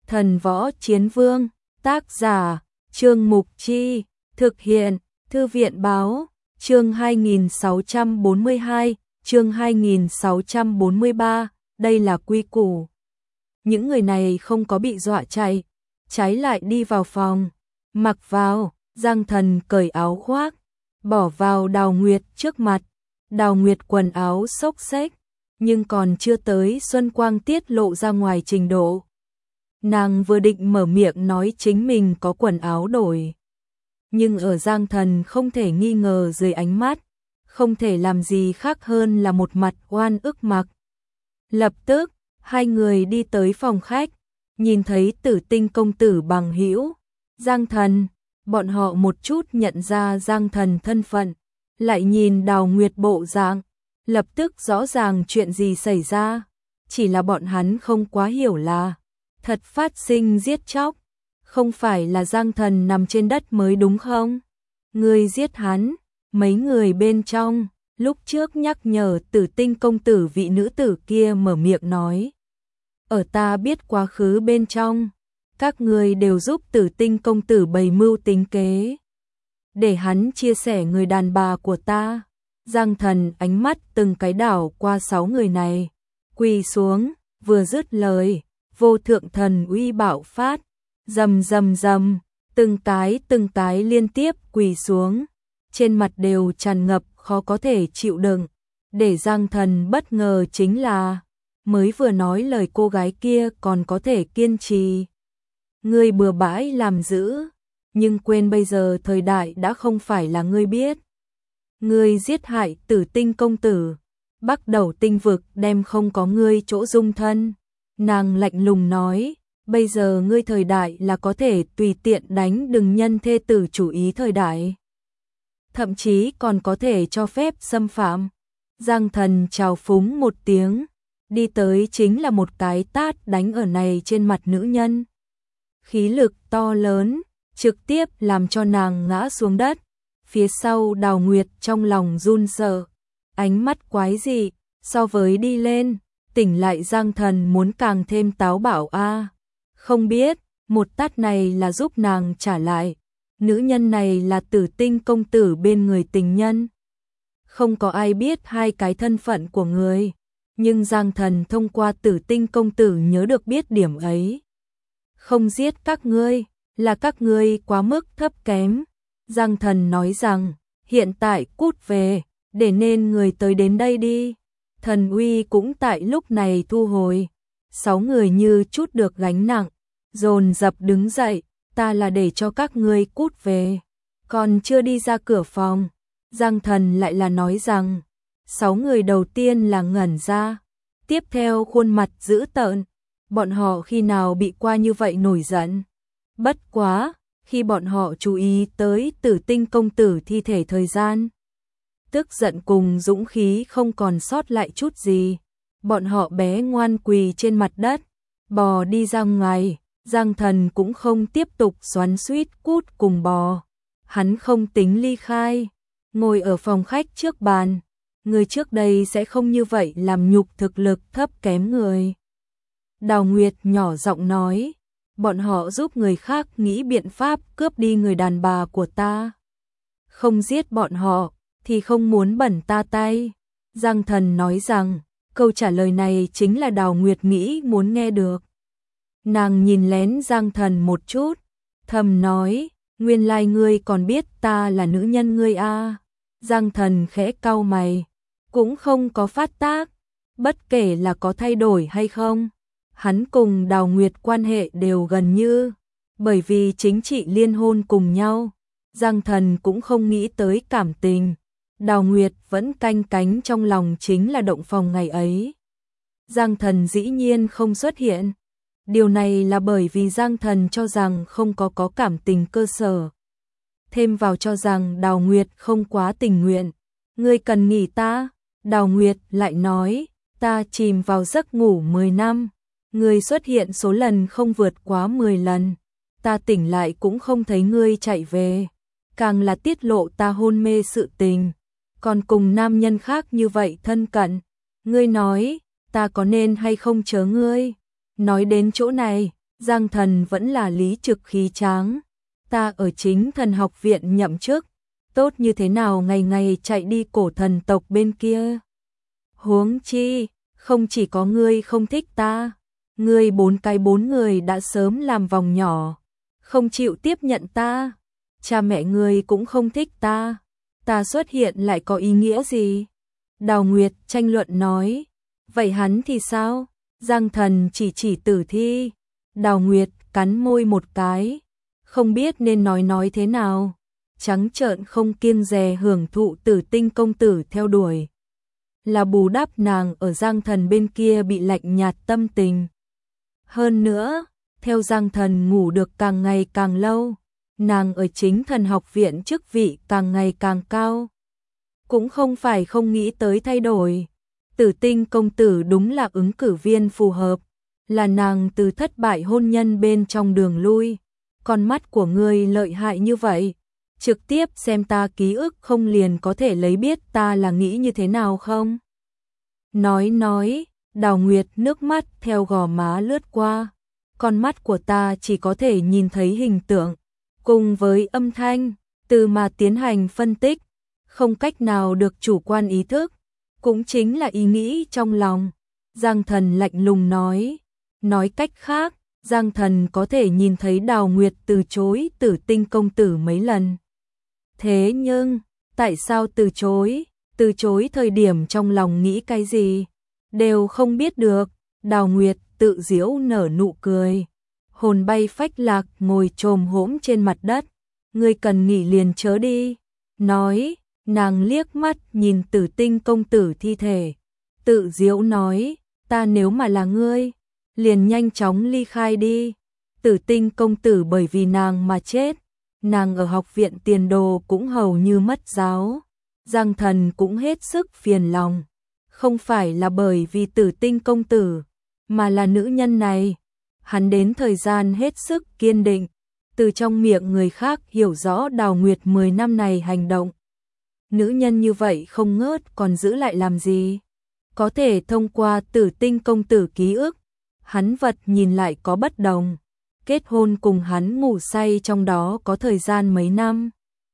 Thần võ chiến vương, tác giả, Trương Mục Chi, thực hiện, Thư viện báo, chương 2642, chương 2643, đây là quy củ. Những người này không có bị dọa chạy, trái lại đi vào phòng, mặc vào, Giang Thần cởi áo khoác, bỏ vào Đào Nguyệt trước mặt. Đào Nguyệt quần áo xốc xếch, nhưng còn chưa tới xuân quang tiết lộ ra ngoài trình độ. Nàng vừa định mở miệng nói chính mình có quần áo đổi, nhưng ở Giang Thần không thể nghi ngờ dưới ánh mắt, không thể làm gì khác hơn là một mặt oan ức mặc. Lập tức, hai người đi tới phòng khách, nhìn thấy Tử Tinh công tử bằng hữu, Giang Thần, bọn họ một chút nhận ra Giang Thần thân phận, lại nhìn Đào Nguyệt bộ dạng, lập tức rõ ràng chuyện gì xảy ra, chỉ là bọn hắn không quá hiểu là thật phát sinh giết chóc, không phải là Giang Thần nằm trên đất mới đúng không? Người giết hắn, mấy người bên trong, lúc trước nhắc nhở Tử Tinh công tử vị nữ tử kia mở miệng nói. Ở ta biết quá khứ bên trong, các người đều giúp Tử Tinh công tử bày mưu tính kế, để hắn chia sẻ người đàn bà của ta. Giang Thần ánh mắt từng cái đảo qua 6 người này, quỳ xuống, vừa dứt lời, vô thượng thần uy bạo phát, rầm rầm rầm, từng cái liên tiếp quỳ xuống, trên mặt đều tràn ngập khó có thể chịu đựng. Để Giang Thần bất ngờ chính là, mới vừa nói lời cô gái kia còn có thể kiên trì. Ngươi bừa bãi làm dữ, nhưng quên bây giờ thời đại đã không phải là ngươi biết. Ngươi giết hại Tử Tinh công tử, Bắc Đầu tinh vực đem không có ngươi chỗ dung thân. Nàng lạnh lùng nói, bây giờ ngươi thời đại là có thể tùy tiện đánh đừng nhân thê tử chủ ý thời đại. Thậm chí còn có thể cho phép xâm phạm. Giang Thần chào phúng một tiếng, đi tới chính là một cái tát đánh ở này trên mặt nữ nhân. Khí lực to lớn, trực tiếp làm cho nàng ngã xuống đất. Phía sau Đào Nguyệt trong lòng run sợ, ánh mắt quái dị, so với đi lên, tỉnh lại Giang Thần muốn càng thêm táo bạo a. Không biết, một tát này là giúp nàng trả lại. Nữ nhân này là Tử Tinh công tử bên người tình nhân. Không có ai biết hai cái thân phận của người, nhưng Giang Thần thông qua Tử Tinh công tử nhớ được biết điểm ấy. Không giết các ngươi, là các ngươi quá mức thấp kém. Giang Thần nói rằng, hiện tại cút về, để nên người tới đến đây đi. Thần uy cũng tại lúc này thu hồi. 6 người như chút được gánh nặng, dồn dập đứng dậy, ta là để cho các ngươi cút về. Còn chưa đi ra cửa phòng, Giang Thần lại là nói rằng, 6 người đầu tiên là ngẩn ra, tiếp theo khuôn mặt dữ tợn, bọn họ khi nào bị qua như vậy nổi giận. Bất quá, khi bọn họ chú ý tới Tử Tinh công tử thi thể thời gian, tức giận cùng dũng khí không còn sót lại chút gì. Bọn họ bé ngoan quỳ trên mặt đất, bò đi ra ngoài. Giang Thần cũng không tiếp tục xoắn xuýt cút cùng bò. Hắn không tính ly khai, ngồi ở phòng khách trước bàn. Người trước đây sẽ không như vậy làm nhục thực lực thấp kém người. Đào Nguyệt nhỏ giọng nói, bọn họ giúp người khác nghĩ biện pháp cướp đi người đàn bà của ta. Không giết bọn họ, thì không muốn bẩn ta tay. Giang Thần nói rằng, câu trả lời này chính là Đào Nguyệt nghĩ muốn nghe được. Nàng nhìn lén Giang Thần một chút, thầm nói, nguyên lai ngươi còn biết ta là nữ nhân ngươi a. Giang Thần khẽ cau mày, cũng không có phát tác, bất kể là có thay đổi hay không. Hắn cùng Đào Nguyệt quan hệ đều gần như, bởi vì chính trị liên hôn cùng nhau. Giang Thần cũng không nghĩ tới cảm tình. Đào Nguyệt vẫn canh cánh trong lòng chính là động phòng ngày ấy. Giang Thần dĩ nhiên không xuất hiện. Điều này là bởi vì Giang Thần cho rằng không có cảm tình cơ sở. Thêm vào cho rằng Đào Nguyệt không quá tình nguyện. Ngươi cần nghỉ ta. Đào Nguyệt lại nói, ta chìm vào giấc ngủ 10 năm. Ngươi xuất hiện số lần không vượt quá 10 lần. Ta tỉnh lại cũng không thấy ngươi chạy về. Càng là tiết lộ ta hôn mê sự tình. Còn cùng nam nhân khác như vậy thân cận. Ngươi nói, ta có nên hay không chớ ngươi. Nói đến chỗ này, Giang Thần vẫn là lý trực khí tráng. Ta ở Chính Thần học viện nhậm chức, tốt như thế nào ngày ngày chạy đi cổ thần tộc bên kia. Huống chi, không chỉ có ngươi không thích ta, ngươi bốn người đã sớm làm vòng nhỏ, không chịu tiếp nhận ta. Cha mẹ ngươi cũng không thích ta, ta xuất hiện lại có ý nghĩa gì? Đào Nguyệt tranh luận nói. Vậy hắn thì sao? Giang Thần chỉ Tử Thi. Đào Nguyệt cắn môi một cái, không biết nên nói thế nào, trắng trợn không kiêng dè hưởng thụ Tử Tinh công tử theo đuổi. Là bù đắp nàng ở Giang Thần bên kia bị lạnh nhạt tâm tình. Hơn nữa, theo Giang Thần ngủ được càng ngày càng lâu, nàng ở Chính Thần học viện chức vị càng ngày càng cao. Cũng không phải không nghĩ tới thay đổi. Tử Tinh công tử đúng là ứng cử viên phù hợp, là nàng từ thất bại hôn nhân bên trong đường lui. Con mắt của ngươi lợi hại như vậy, trực tiếp xem ta ký ức không liền có thể lấy biết ta là nghĩ như thế nào không? Nói, Đào Nguyệt nước mắt theo gò má lướt qua. Con mắt của ta chỉ có thể nhìn thấy hình tượng, cùng với âm thanh, từ mà tiến hành phân tích, không cách nào được chủ quan ý thức, cũng chính là ý nghĩ trong lòng. Giang Thần lạnh lùng nói cách khác, Giang Thần có thể nhìn thấy Đào Nguyệt từ chối Tử Tinh công tử mấy lần. Thế nhưng, tại sao từ chối? Từ chối thời điểm trong lòng nghĩ cái gì? Đều không biết được. Đào Nguyệt tự giễu nở nụ cười. Hồn bay phách lạc ngồi chồm hổm trên mặt đất. Ngươi cần nghỉ liền chớ đi. Nói, nàng liếc mắt nhìn Tử Tinh công tử thi thể. Tự giễu nói, ta nếu mà là ngươi, liền nhanh chóng ly khai đi. Tử Tinh công tử bởi vì nàng mà chết, nàng ở học viện tiền đồ cũng hầu như mất giáo. Giang Thần cũng hết sức phiền lòng, không phải là bởi vì Tử Tinh công tử, mà là nữ nhân này. Hắn đến thời gian hết sức kiên định, từ trong miệng người khác hiểu rõ Đào Nguyệt 10 năm này hành động. Nữ nhân như vậy không ngớt còn giữ lại làm gì? Có thể thông qua Tử Tinh công tử ký ức, hắn vật nhìn lại có bất đồng. Kết hôn cùng hắn ngủ say trong đó có thời gian mấy năm.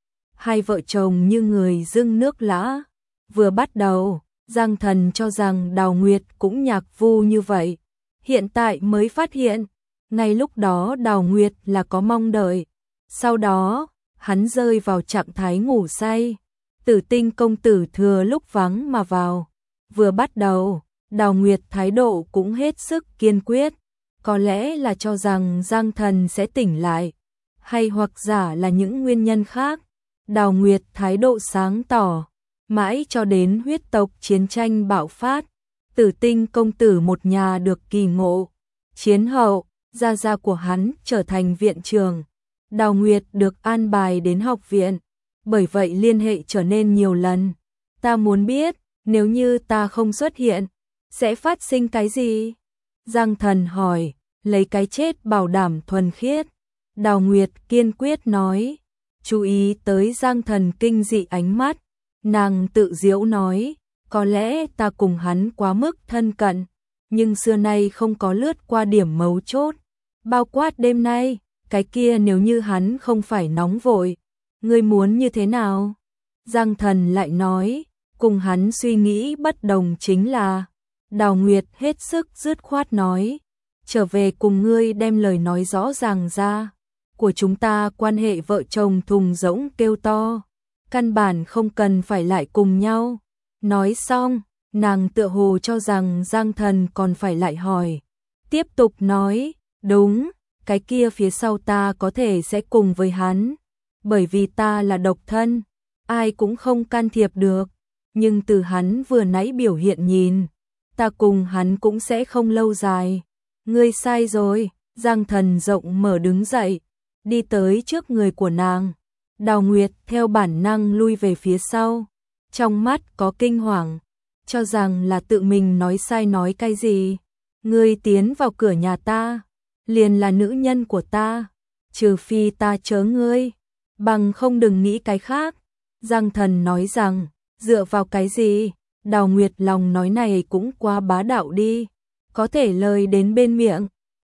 Hai vợ chồng như người dưng nước lã. Vừa bắt đầu, Giang Thần cho rằng Đào Nguyệt cũng nhạc vu như vậy. Hiện tại mới phát hiện, ngay lúc đó Đào Nguyệt là có mong đợi. Sau đó, hắn rơi vào trạng thái ngủ say. Tử Tinh công tử thừa lúc vắng mà vào. Vừa bắt đầu, Đào Nguyệt thái độ cũng hết sức kiên quyết. Có lẽ là cho rằng Giang Thần sẽ tỉnh lại, hay hoặc giả là những nguyên nhân khác. Đào Nguyệt thái độ sáng tỏ, mãi cho đến huyết tộc chiến tranh bạo phát. Tử Tinh công tử một nhà được kỳ ngộ. Chiến hậu, gia gia của hắn trở thành viện trưởng. Đào Nguyệt được an bài đến học viện, bởi vậy liên hệ trở nên nhiều lần. Ta muốn biết, nếu như ta không xuất hiện, sẽ phát sinh cái gì? Giang Thần hỏi, lấy cái chết bảo đảm thuần khiết. Đào Nguyệt kiên quyết nói, chú ý tới Giang Thần kinh dị ánh mắt. Nàng tự giễu nói, có lẽ ta cùng hắn quá mức thân cận, nhưng xưa nay không có lướt qua điểm mấu chốt. Bao quát đêm nay, cái kia nếu như hắn không phải nóng vội, ngươi muốn như thế nào? Giang Thần lại nói, cùng hắn suy nghĩ bất đồng chính là. Đào Nguyệt hết sức dứt khoát nói, trở về cùng ngươi đem lời nói rõ ràng ra. Của chúng ta quan hệ vợ chồng thùng rỗng kêu to, căn bản không cần phải lại cùng nhau. Nói xong, nàng tựa hồ cho rằng Giang Thần còn phải lại hỏi. Tiếp tục nói, đúng, cái kia phía sau ta có thể sẽ cùng với hắn, bởi vì ta là độc thân, ai cũng không can thiệp được. Nhưng từ hắn vừa nãy biểu hiện nhìn, ta cùng hắn cũng sẽ không lâu dài. Ngươi sai rồi. Giang Thần rộng mở đứng dậy, đi tới trước người của nàng. Đào Nguyệt theo bản năng lui về phía sau, trong mắt có kinh hoàng, cho rằng là tự mình nói sai nói cái gì. Ngươi tiến vào cửa nhà ta, liền là nữ nhân của ta, trừ phi ta chớ ngươi, bằng không đừng nghĩ cái khác. Giang Thần nói rằng, dựa vào cái gì? Đào Nguyệt lòng nói này cũng quá bá đạo đi, có thể lời đến bên miệng,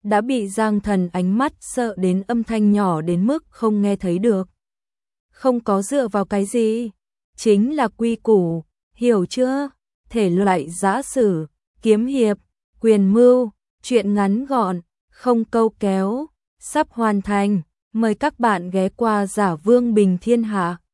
đã bị Giang Thần ánh mắt sợ đến âm thanh nhỏ đến mức không nghe thấy được. Không có dựa vào cái gì, chính là quy củ, hiểu chưa? Thể loại giã sử, kiếm hiệp, quyền mưu, truyện ngắn gọn, không câu kéo, sắp hoàn thành. Mời các bạn ghé qua Giả Vương Bình Thiên Hạ.